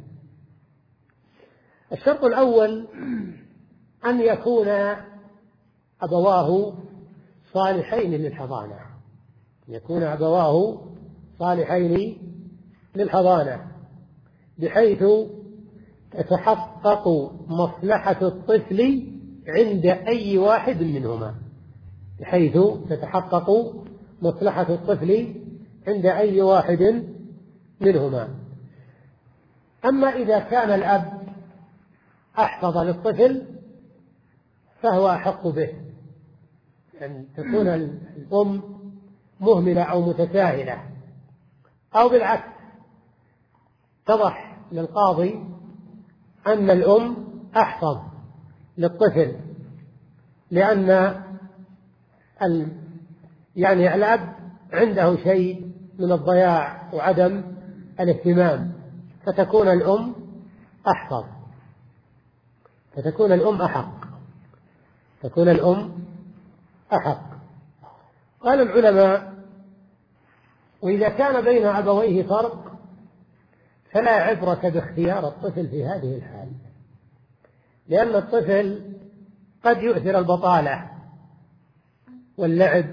A: الشرط الأول أن يكون أبواه صالحين للحضانة يكون أبواه صالحين للحضانة بحيث تتحقق مصلحة الطفل عند أي واحد منهما بحيث تتحقق مصلحة الطفل عند أي واحد منهما. أما إذا كان الأب أحفظ للطفل فهو أحق به، أن تكون الأم مهملة أو متساهلة، أو بالعكس تضح للقاضي أن الأم أحفظ للطفل، لأن ال... يعني الأب عنده شيء من الضياع وعدم الاهتمام، فتكون الأم أحفظ فتكون الأم أحق تكون الأم أحق. قال العلماء وإذا كان بين أبويه فرق فلا عبرة باختيار الطفل في هذه الحال، لأن الطفل قد يؤثر البطالة واللعب،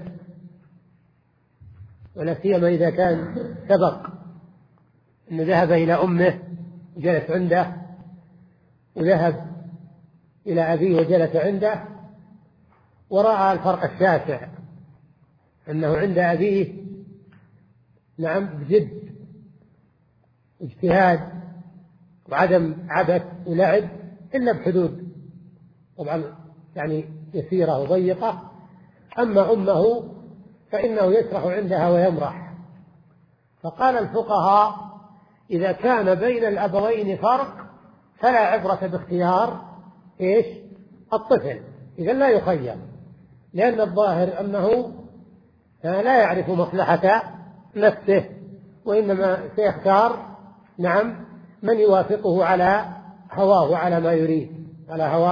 A: ولا سيما إذا كان سبق أنه ذهب إلى أمه وجلس عنده، وذهب إلى أبيه وجلس عنده، ورأى الفرق الشاسع أنه عند أبيه نعم بجد اجتهاد وعدم عبث ولعب إلا بحدود طبعا يعني يسيرة وضيقة. أما أمه فإنه يسرح عندها ويمرح. فقال الفقهاء إذا كان بين الأبوين فرق فلا عبرة باختيار إيش الطفل، إذن لا يخير، لأن الظاهر أنه لا يعرف مصلحة نفسه، وإنما سيختار نعم من يوافقه على هواه وعلى ما يريد على هواه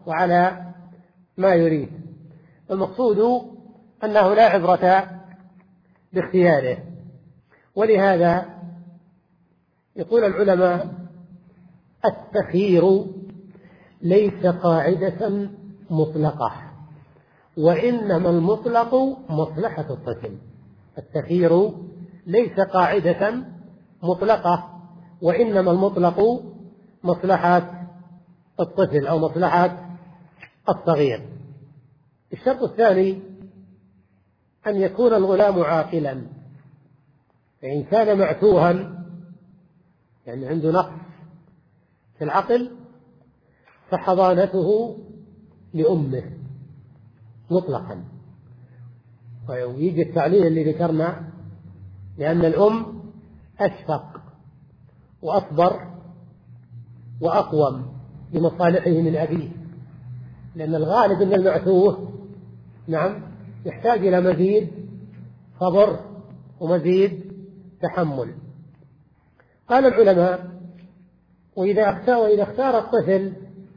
A: وعلى ما يريد. المقصود أنه لا عبرة باختياره. ولهذا يقول العلماء: التخيير ليس قاعدة مطلقة، وإنما المطلق مصلحة الطفل. التخيير ليس قاعدة مطلقة، وإنما المطلق مصلحة الطفل أو مصلحة الصغير. الشرط الثاني أن يكون الغلام عاقلا، فإن كان معتوها يعني عنده نقص في العقل فحضانته لأمه مطلقا. ويجي التعليل اللي ذكرنا، لأن الأم أشفق وأصبر وأقوم بمصالحه من أبيه، لأن الغالب أن المعتوه نعم يحتاج إلى مزيد صبر ومزيد تحمل. قال العلماء: وإذا اختار, وإذا اختار الطفل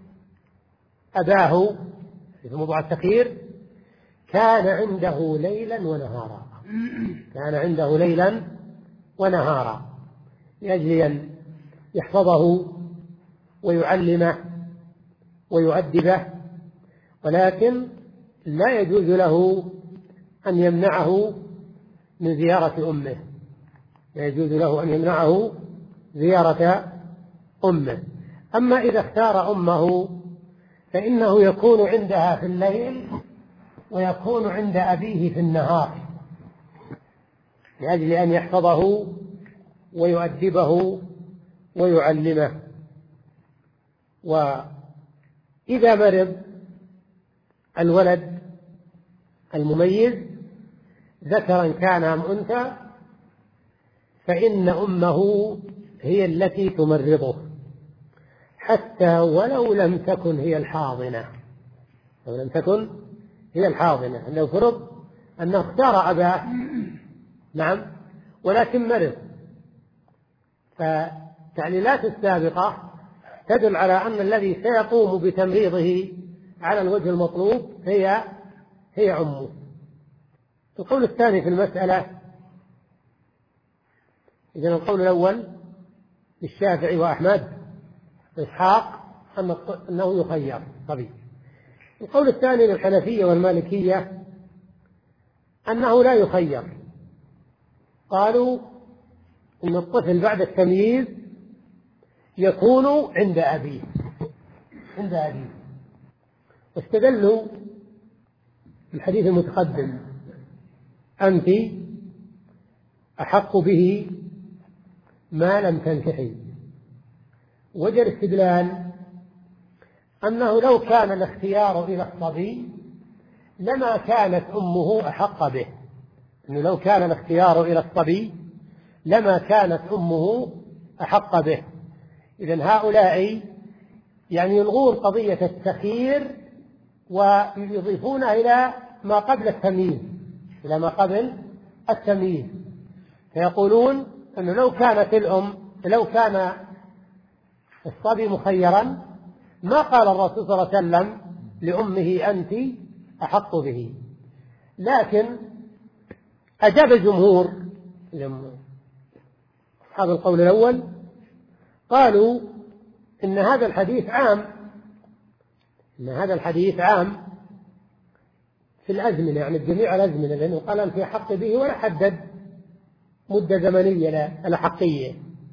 A: أباه في موضوع التخيير كان عنده ليلا ونهارا، كان عنده ليلا ونهارا لأجل أن يحفظه ويعلمه ويؤدبه، ولكن لا يجوز له أن يمنعه من زيارة أمه، لا يجوز له أن يمنعه زيارة أمه. أما إذا اختار أمه فإنه يكون عندها في الليل ويكون عند أبيه في النهار لأجل أن يحفظه ويؤدبه ويعلمه. وإذا مرض الولد المميز ذكرا كان أم أنثى فإن أمه هي التي تمرضه، حتى ولو لم تكن هي الحاضنة، لو لم تكن هي الحاضنة. لو فرض أنه اختار أباه نعم ولكن مرض، فالتعليلات السابقة تدل على أن الذي سيقوم بتمريضه على الوجه المطلوب هي هي أمه. القول الثاني في المسألة، إذن القول الأول للشافعي وأحمد وإسحاق أنه يخير طبيعي. القول الثاني للحنفية والمالكية أنه لا يخير، قالوا إن الطفل بعد التمييز يكون عند أبيه عند أبيه واستدلوا بالحديث المتقدم: أنت أحق به ما لم تنكحي. وجه الاستدلال أنه لو كان الاختيار إلى الصبي لما كانت أمه أحق به، أنه لو كان الاختيار إلى الصبي لما كانت أمه أحق به. إذن هؤلاء يعني يلغون قضية التخيير ويضيفونها إلى ما قبل التمييز إلى ما قبل التمييز فيقولون أنه لو كانت الأم لو كان الصبي مخيرا ما قال الرسول صلى الله عليه وسلم لأمه أنت أحق به. لكن أجاب الجمهور أصحاب القول الأول قالوا إن هذا الحديث عام إن هذا الحديث عام في الأزمنة، يعني جميع الأزمنة، لأنه قال أن في حق به ولا حدد مدة زمنية الأحقية،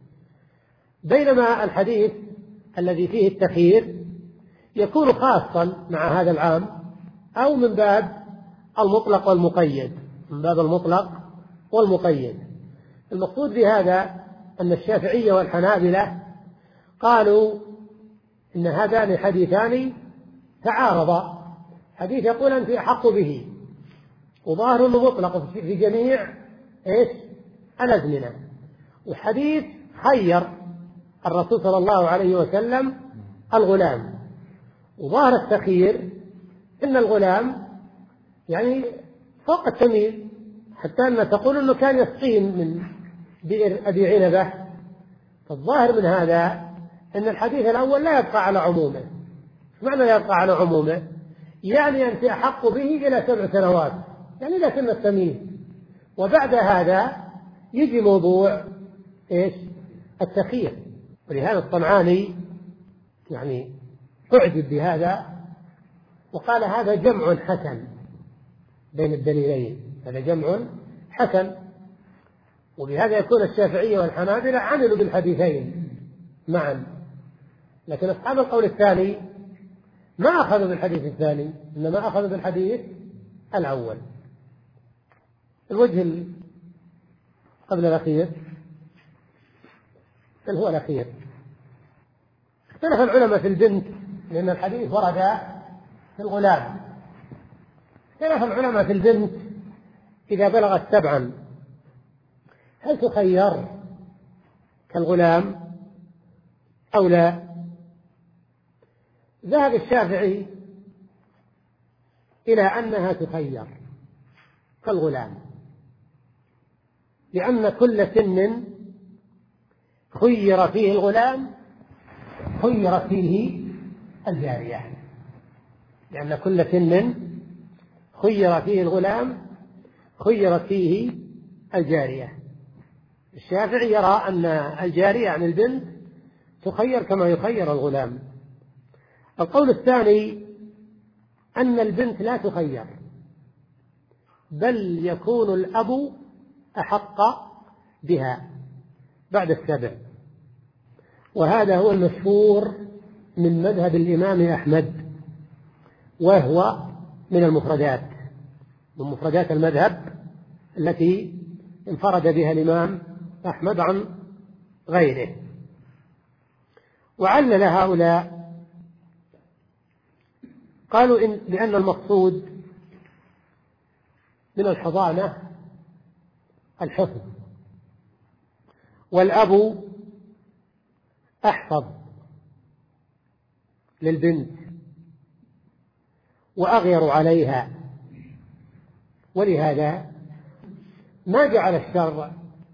A: بينما الحديث الذي فيه التخيير يكون خاصا مع هذا العام أو من باب المطلق والمقيد من باب المطلق والمقيد. المقصود بهذا أن الشافعية والحنابلة قالوا إن هذان حديثان تعارضا، حديث يقول أنت أحق به وظاهر أنه مطلق في جميع إيش الأزمنة، وحديث خير الرسول صلى الله عليه وسلم الغلام، وظاهر التخيير إن الغلام يعني فوق التمييز، حتى أن تقول أنه كان يسقين من بئر أبي عنبة. فالظاهر من هذا أن الحديث الأول لا يبقى على عمومه معنى لا يبقى على عمومه؟ يعني أنت أحق به إلى سبع سنوات، يعني إلى سن التمييز، وبعد هذا يجي موضوع إيش؟ التخيير. ولهذا الصنعاني يعني أعجب بهذا وقال هذا جمع حسن بين الدليلين، هذا جمع حسن. وبهذا يكون الشافعية والحنابلة عملوا بالحديثين معا، لكن أصحاب القول الثاني ما أخذوا بالحديث الثاني، إنما أخذوا بالحديث الأول. الوجه قبل الأخير بل هو الأخير، اختلف العلماء في البنت، لأن الحديث ورد في الغلام. اختلف العلماء في البنت إذا بلغت سبعا هل تخير كالغلام أو لا؟ ذهب الشافعي إلى أنها تخير كالغلام، لأن كل سن خير فيه الغلام خيرت فيه الجارية، لأن كل سن خير فيه الغلام خيرت فيه الجارية. الشافعي يرى أن الجارية عن البنت تخير كما يخير الغلام. القول الثاني أن البنت لا تخير، بل يكون الأب أحق بها بعد السبع، وهذا هو المشهور من مذهب الإمام أحمد، وهو من المفردات من مفردات المذهب التي انفرد بها الإمام أحمد عن غيره. وعلل هؤلاء قالوا إن لأن المقصود من الحضانة الحفظ، والأب أحفظ للبنت وأغير عليها، ولهذا ما جعل الشرع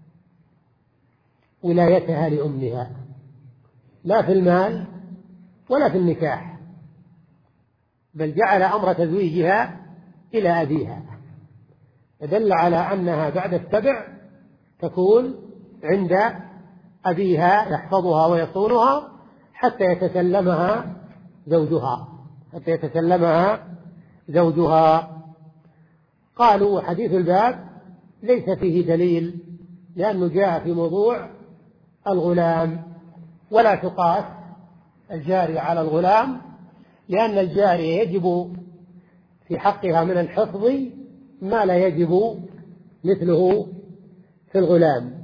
A: ولايتها لأمها لا في المال ولا في النكاح، بل جعل أمر تزويجها إلى أبيها، دل على أنها بعد السبع تكون عند أبيها يحفظها ويصونها حتى يتسلمها زوجها حتى يتسلمها زوجها. قالوا حديث الباب ليس فيه دليل، لأنه جاء في موضوع الغلام، ولا تقاس الجارية على الغلام، لأن الجارية يجب في حقها من الحفظ ما لا يجب مثله في الغلام.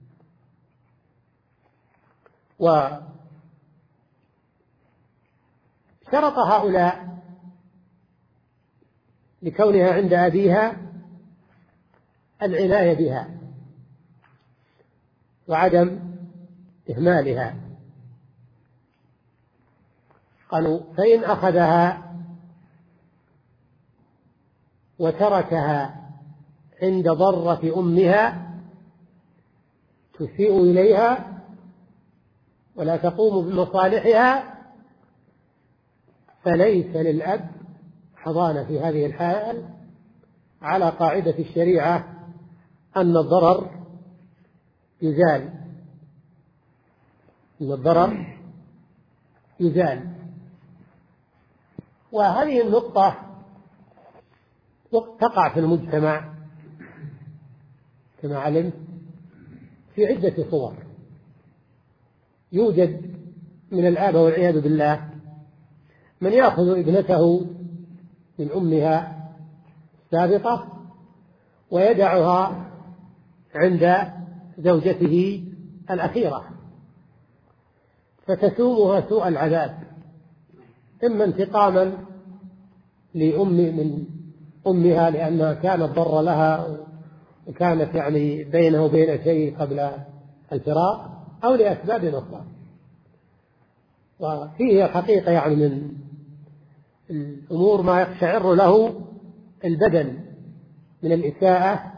A: وشرط هؤلاء لكونها عند أبيها العناية بها وعدم إهمالها. قالوا فإن أخذها وتركها عند ضرة أمها تسيء إليها ولا تقوم بمصالحها فليس للأب حضانة في هذه الحال، على قاعدة الشريعة أن الضرر يزال أن الضرر يزال. وهذه النقطة تقع في المجتمع كما علمت في عدة صور. يوجد من الآباء والعياذ بالله من يأخذ ابنته من أمها السابقة ويدعها عند زوجته الأخيرة فتسومها سوء العذاب، إما انتقاما لأم من أمها لأنها كانت ضر لها وكانت يعني بينه وبين شيء قبل الفراق، أو لأسباب أخرى. وفيه الحقيقة يعني من الأمور ما يقشعر له البدن من الإساءة،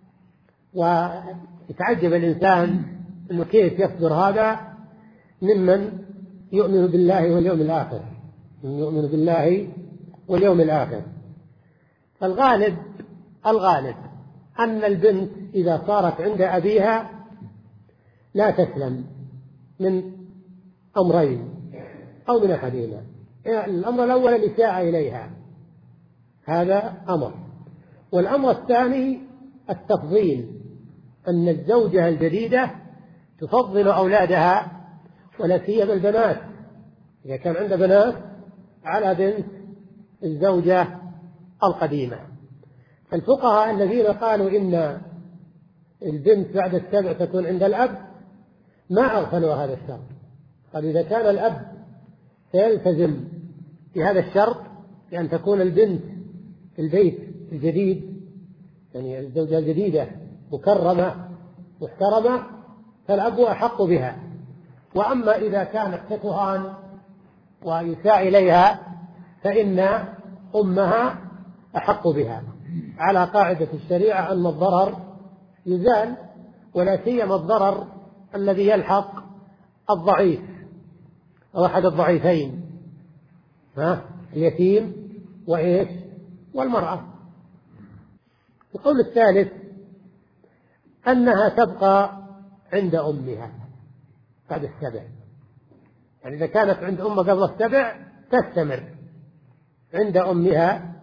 A: ويتعجب الإنسان أنه كيف يصدر هذا ممن يؤمن بالله واليوم الآخر، يؤمن بالله واليوم الآخر. فالغالب الغالب أن البنت إذا صارت عند أبيها لا تسلم من أمرين أو من أحدهما. الأمر الأول الإساءة إليها، هذا أمر. والأمر الثاني التفضيل، أن الزوجة الجديدة تفضل أولادها ولا سيما البنات، إذا كان عند بنات على بنت الزوجة القديمة. فالفقهاء الذين قالوا إن البنت بعد السبع تكون عند الأب ما أغفلوا هذا الشرط. قال إذا كان الأب سيلتزم في هذا الشرط بأن تكون البنت في البيت الجديد، يعني الزوجة الجديدة مكرمة محترمة، فالأب أحق بها. وأما إذا كانت تتهان ويساء إليها فإن أمها أحق بها، على قاعدة الشريعة أن الضرر يزال، ولا سيما الضرر الذي يلحق الضعيف أو أحد الضعيفين، ها اليتيم وإيش والمرأة. القول الثالث أنها تبقى عند أمها بعد السبع، يعني إذا كانت عند أمها قبل السبع تستمر عند أمها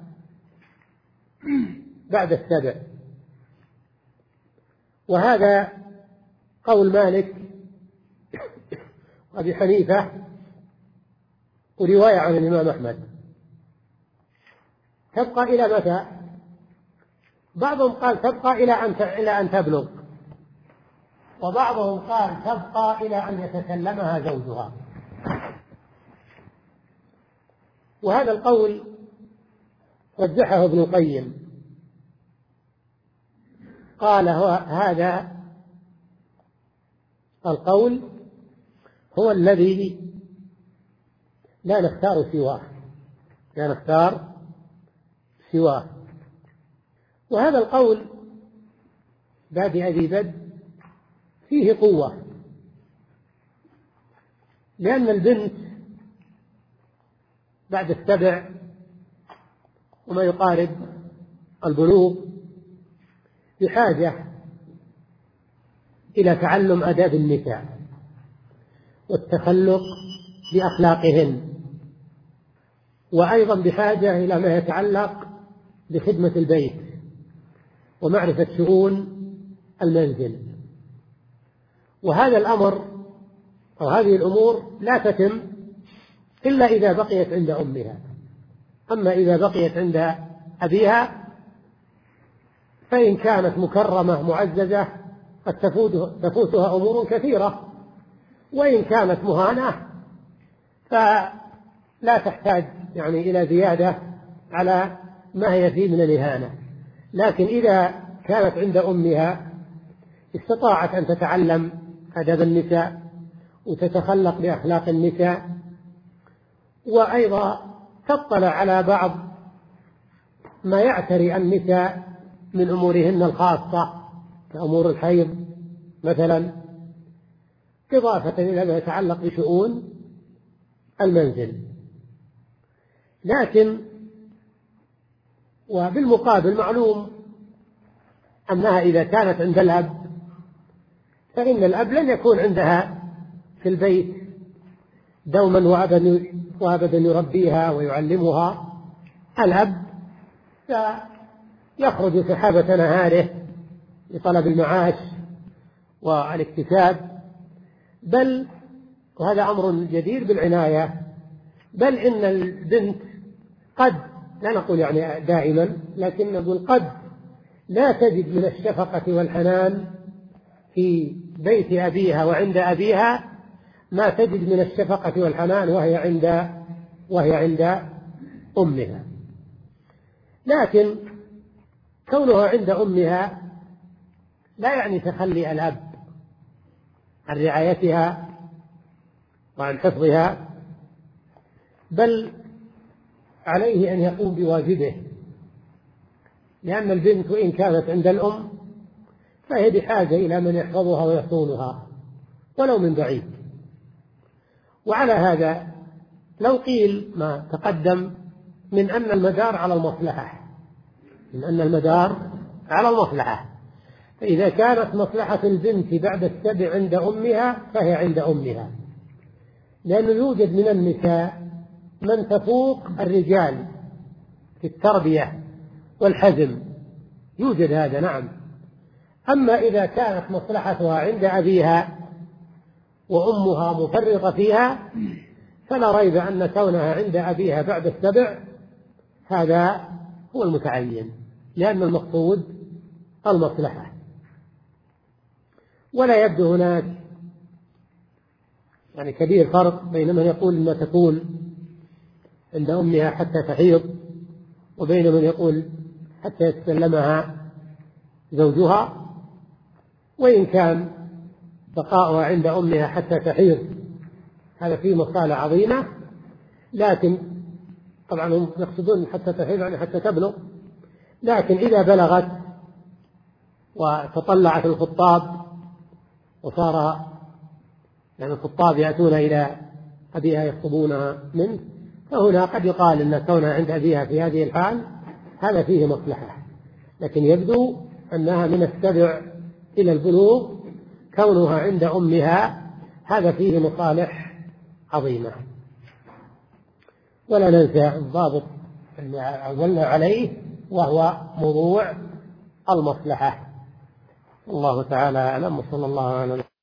A: بعد السبع. وهذا قول مالك وأبي حنيفة ورواية عن الإمام أحمد. تبقى إلى متى؟ بعضهم قال تبقى إلى أن إلى أن تبلغ، وبعضهم قال تبقى إلى أن يتسلمها زوجها. وهذا القول رجحه ابن القيم، قال هذا القول هو الذي لا نختار سواه لا نختار سواه وهذا القول بادئ أبي بدر فيه قوة، لأن البنت بعد السبع وما يقارب البلوغ بحاجة إلى تعلم آداب النساء والتخلق بأخلاقهن، وأيضا بحاجة إلى ما يتعلق بخدمة البيت ومعرفة شؤون المنزل. وهذا الأمر أو هذه الأمور لا تتم إلا إذا بقيت عند أمها. أما إذا بقيت عند أبيها فإن كانت مكرمة معززة قد تفوتها أمور كثيرة، وإن كانت مهانة فلا تحتاج يعني إلى زيادة على ما هي فيه من الإهانة. لكن إذا كانت عند أمها استطاعت أن تتعلم أدب النساء وتتخلق بأخلاق النساء، وأيضا تطلع على بعض ما يعتري النساء من أمورهن الخاصة كأمور الحيض مثلا، إضافة إلى ما يتعلق بشؤون المنزل. لكن وبالمقابل معلوم أنها إذا كانت عند الأب فإن الأب لن يكون عندها في البيت دوما وأبدا وأبدا يربيها ويعلمها. الأب يخرج سحابة نهاره لطلب المعاش والاكتساب، بل وهذا أمر جدير بالعناية، بل إن البنت قد لا نقول يعني دائما لكن نقول قد لا تجد من الشفقة والحنان في بيت أبيها وعند أبيها ما تجد من الشفقة والحنان وهي عند وهي عند أمها. لكن كونها عند أمها لا يعني تخلي الأب عن رعايتها وعن حفظها، بل عليه أن يقوم بواجبه، لأن البنت وإن كانت عند الأم فهي بحاجة إلى من يحفظها ويصونها ولو من بعيد. وعلى هذا لو قيل ما تقدم من أن المدار على المصلحة من أن المدار على المصلحة فإذا كانت مصلحة البنت بعد السبع عند أمها فهي عند أمها، لأنه يوجد من النساء من تفوق الرجال في التربية والحزم، يوجد هذا نعم. أما إذا كانت مصلحتها عند أبيها وأمها مفرطة فيها فلا ريب أن كونها عند أبيها بعد السبع هذا هو المتعين، لأن المقصود المصلحة. ولا يبدو هناك يعني كبير فرق بين من يقول إنها تكون عند أمها حتى تحيض وبين من يقول حتى يتسلمها زوجها، وإن كان بقاؤها عند أمها حتى تحيض هذا فيه مصالح عظيمة، لكن طبعا هم يقصدون حتى تحيض يعني حتى تبلغ، لكن إذا بلغت وتطلعت الخطاب وصار يعني الخطاب يأتون إلى أبيها يخطبونها منه، فهنا قد يقال أن كونها عند أبيها في هذه الحال هذا فيه مصلحة، لكن يبدو أنها من السبع إلى البلوغ كونها عند أمها هذا فيه مصالح عظيمة. ولا ننسى الضابط اللي عولنا عليه وهو موضوع المصلحة. الله تعالى أعلم، وصلى الله على